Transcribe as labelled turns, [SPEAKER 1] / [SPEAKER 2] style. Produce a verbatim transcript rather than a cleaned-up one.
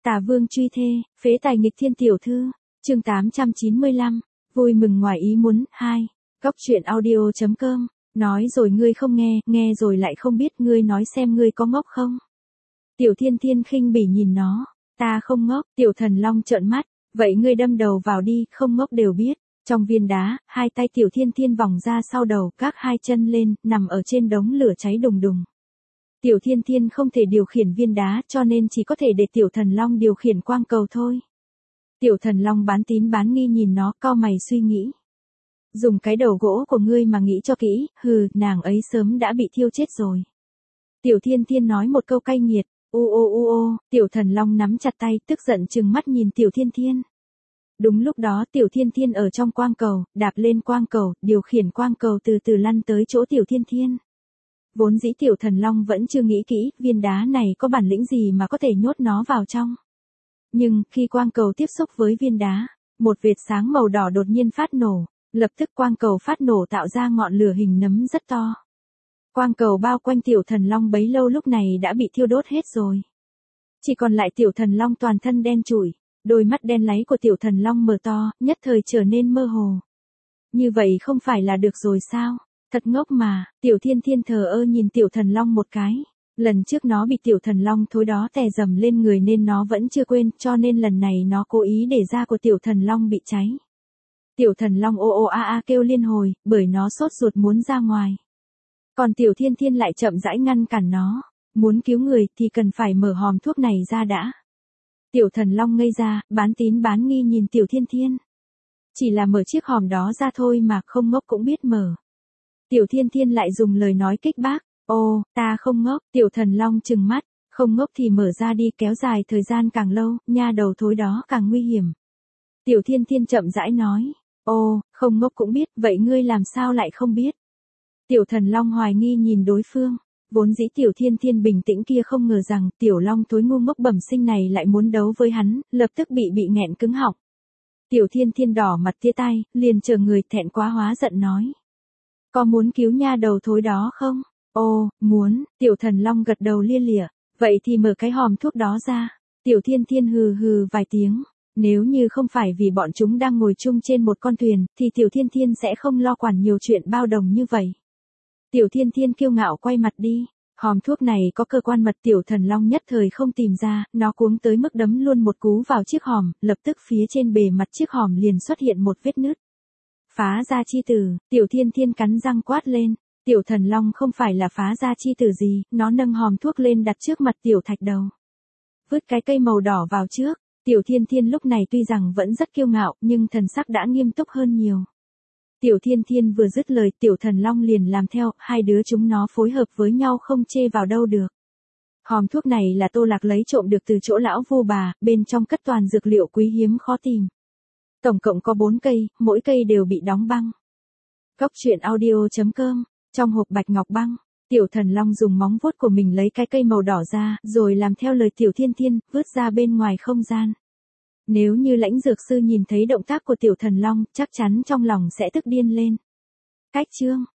[SPEAKER 1] Tà vương truy thê, phế tài nghịch thiên tiểu thư, chương tám trăm chín mươi lăm, vui mừng ngoài ý muốn, hai, Góc truyện audio chấm com, nói rồi ngươi không nghe, nghe rồi lại không biết, ngươi nói xem ngươi có ngốc không? Tiểu Thiên Thiên khinh bỉ nhìn nó, ta không ngốc, Tiểu Thần Long trợn mắt, vậy ngươi đâm đầu vào đi, không ngốc đều biết. Trong viên đá, hai tay Tiểu Thiên Thiên vòng ra sau đầu, các hai chân lên, nằm ở trên đống lửa cháy đùng đùng. Tiểu Thiên Thiên không thể điều khiển viên đá cho nên chỉ có thể để Tiểu Thần Long điều khiển quang cầu thôi. Tiểu Thần Long bán tín bán nghi nhìn nó, cau mày suy nghĩ. Dùng cái đầu gỗ của ngươi mà nghĩ cho kỹ, hừ, nàng ấy sớm đã bị thiêu chết rồi. Tiểu Thiên Thiên nói một câu cay nghiệt, u ô u ô, Tiểu Thần Long nắm chặt tay, tức giận trừng mắt nhìn Tiểu Thiên Thiên. Đúng lúc đó Tiểu Thiên Thiên ở trong quang cầu, đạp lên quang cầu, điều khiển quang cầu từ từ lăn tới chỗ Tiểu Thiên Thiên. Vốn dĩ Tiểu Thần Long vẫn chưa nghĩ kỹ, viên đá này có bản lĩnh gì mà có thể nhốt nó vào trong. Nhưng, khi quang cầu tiếp xúc với viên đá, một vệt sáng màu đỏ đột nhiên phát nổ, lập tức quang cầu phát nổ tạo ra ngọn lửa hình nấm rất to. Quang cầu bao quanh Tiểu Thần Long bấy lâu lúc này đã bị thiêu đốt hết rồi. Chỉ còn lại Tiểu Thần Long toàn thân đen trụi, đôi mắt đen láy của Tiểu Thần Long mở to, nhất thời trở nên mơ hồ. Như vậy không phải là được rồi sao? Thật ngốc mà, Tiểu Thiên Thiên thờ ơ nhìn Tiểu Thần Long một cái. Lần trước nó bị Tiểu Thần Long thối đó tè dầm lên người nên nó vẫn chưa quên, cho nên lần này nó cố ý để da của Tiểu Thần Long bị cháy. Tiểu Thần Long ô ô a a kêu liên hồi, bởi nó sốt ruột muốn ra ngoài. Còn Tiểu Thiên Thiên lại chậm rãi ngăn cản nó, muốn cứu người thì cần phải mở hòm thuốc này ra đã. Tiểu Thần Long ngây ra, bán tín bán nghi nhìn Tiểu Thiên Thiên. Chỉ là mở chiếc hòm đó ra thôi mà không ngốc cũng biết mở. Tiểu Thiên Thiên lại dùng lời nói kích bác, ô, ta không ngốc, Tiểu Thần Long trừng mắt, không ngốc thì mở ra đi, kéo dài thời gian càng lâu, nha đầu thối đó càng nguy hiểm. Tiểu Thiên Thiên chậm rãi nói, ô, không ngốc cũng biết, vậy ngươi làm sao lại không biết? Tiểu Thần Long hoài nghi nhìn đối phương, vốn dĩ Tiểu Thiên Thiên bình tĩnh kia không ngờ rằng Tiểu Long thối ngu ngốc bẩm sinh này lại muốn đấu với hắn, lập tức bị bị nghẹn cứng họng. Tiểu Thiên Thiên đỏ mặt tía tai, liền chờ người thẹn quá hóa giận nói. Có muốn cứu nha đầu thối đó không? Ồ, muốn, Tiểu Thần Long gật đầu lia lịa, vậy thì mở cái hòm thuốc đó ra. Tiểu Thiên Thiên hừ hừ vài tiếng, nếu như không phải vì bọn chúng đang ngồi chung trên một con thuyền, thì Tiểu Thiên Thiên sẽ không lo quản nhiều chuyện bao đồng như vậy. Tiểu Thiên Thiên kiêu ngạo quay mặt đi, hòm thuốc này có cơ quan mật. Tiểu Thần Long nhất thời không tìm ra, nó cuống tới mức đấm luôn một cú vào chiếc hòm, lập tức phía trên bề mặt chiếc hòm liền xuất hiện một vết nứt. Phá gia chi tử, Tiểu Thiên Thiên cắn răng quát lên, Tiểu Thần Long không phải là phá gia chi tử gì, nó nâng hòm thuốc lên đặt trước mặt Tiểu Thạch Đầu. Vứt cái cây màu đỏ vào trước, Tiểu Thiên Thiên lúc này tuy rằng vẫn rất kiêu ngạo, nhưng thần sắc đã nghiêm túc hơn nhiều. Tiểu Thiên Thiên vừa dứt lời, Tiểu Thần Long liền làm theo, hai đứa chúng nó phối hợp với nhau không chê vào đâu được. Hòm thuốc này là Tô Lạc lấy trộm được từ chỗ lão Vu bà, bên trong cất toàn dược liệu quý hiếm khó tìm. Tổng cộng có bốn cây, mỗi cây đều bị đóng băng. Góc truyện audio chấm com, trong hộp bạch ngọc băng, Tiểu Thần Long dùng móng vuốt của mình lấy cái cây màu đỏ ra, rồi làm theo lời Tiểu Thiên Thiên, vứt ra bên ngoài không gian. Nếu như Lãnh Dược Sư nhìn thấy động tác của Tiểu Thần Long, chắc chắn trong lòng sẽ tức điên lên. Cách chương